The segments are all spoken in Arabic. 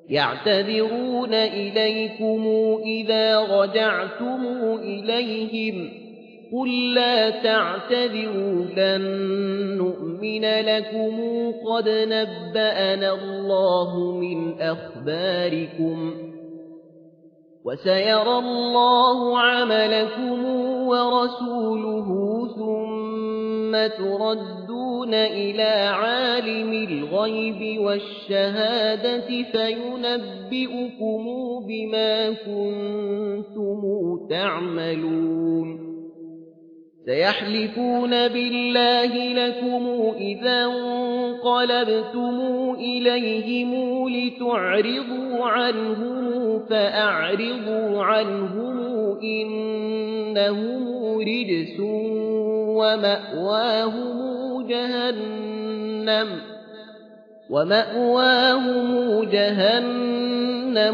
يعتذرون إليكم إذا رجعتم إليهم قل لا تعتذروا لن نؤمن لكم قد نبأنا الله من أخباركم وسيرى الله عملكم ورسوله ثم تردون إلى عالم الغيب والشهادة فينبئكم بما كنتم تعملون سيحلفون بالله لكم إذا انقلبتم إليهم لتعرضوا عنهم فأعرضوا عنهم إنهم رجس ومأواهم جهنم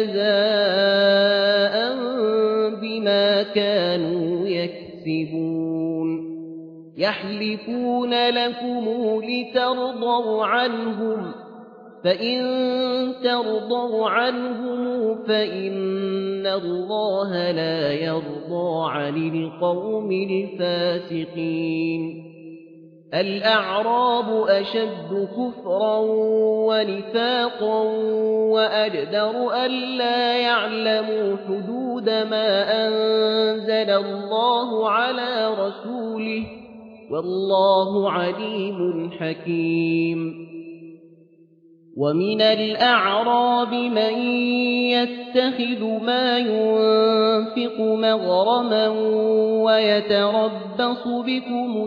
جزاء بما كانوا يكسبون يحلفون لكم لترضوا عنهم فإن ترضوا عنهم فإن الله لا يرضى عن القوم الفاسقين الأعراب أشد كفرا ونفاقا وأجدر ألا يعلموا حدود ما أنزل الله على رسوله والله عليم حكيم ومن الأعراب من يتخذ ما ينفق مغرما ويتربص بكم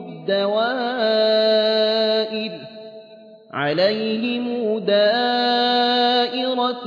الدوائر عليهم دائرة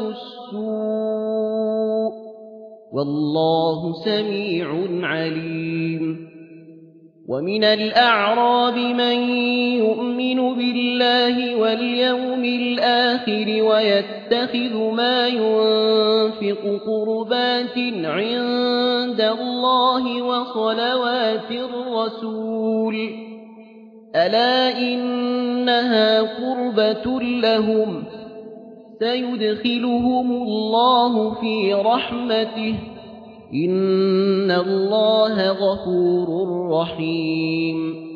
السوء والله سميع عليم ومن الأعراب من يؤمن بالله واليوم الآخر ويتخذ ما ينفق قربات عند الله وصلوات الرسول ألا إنها قربة لهم سيدخلهم الله في رحمته إن الله غفور رحيم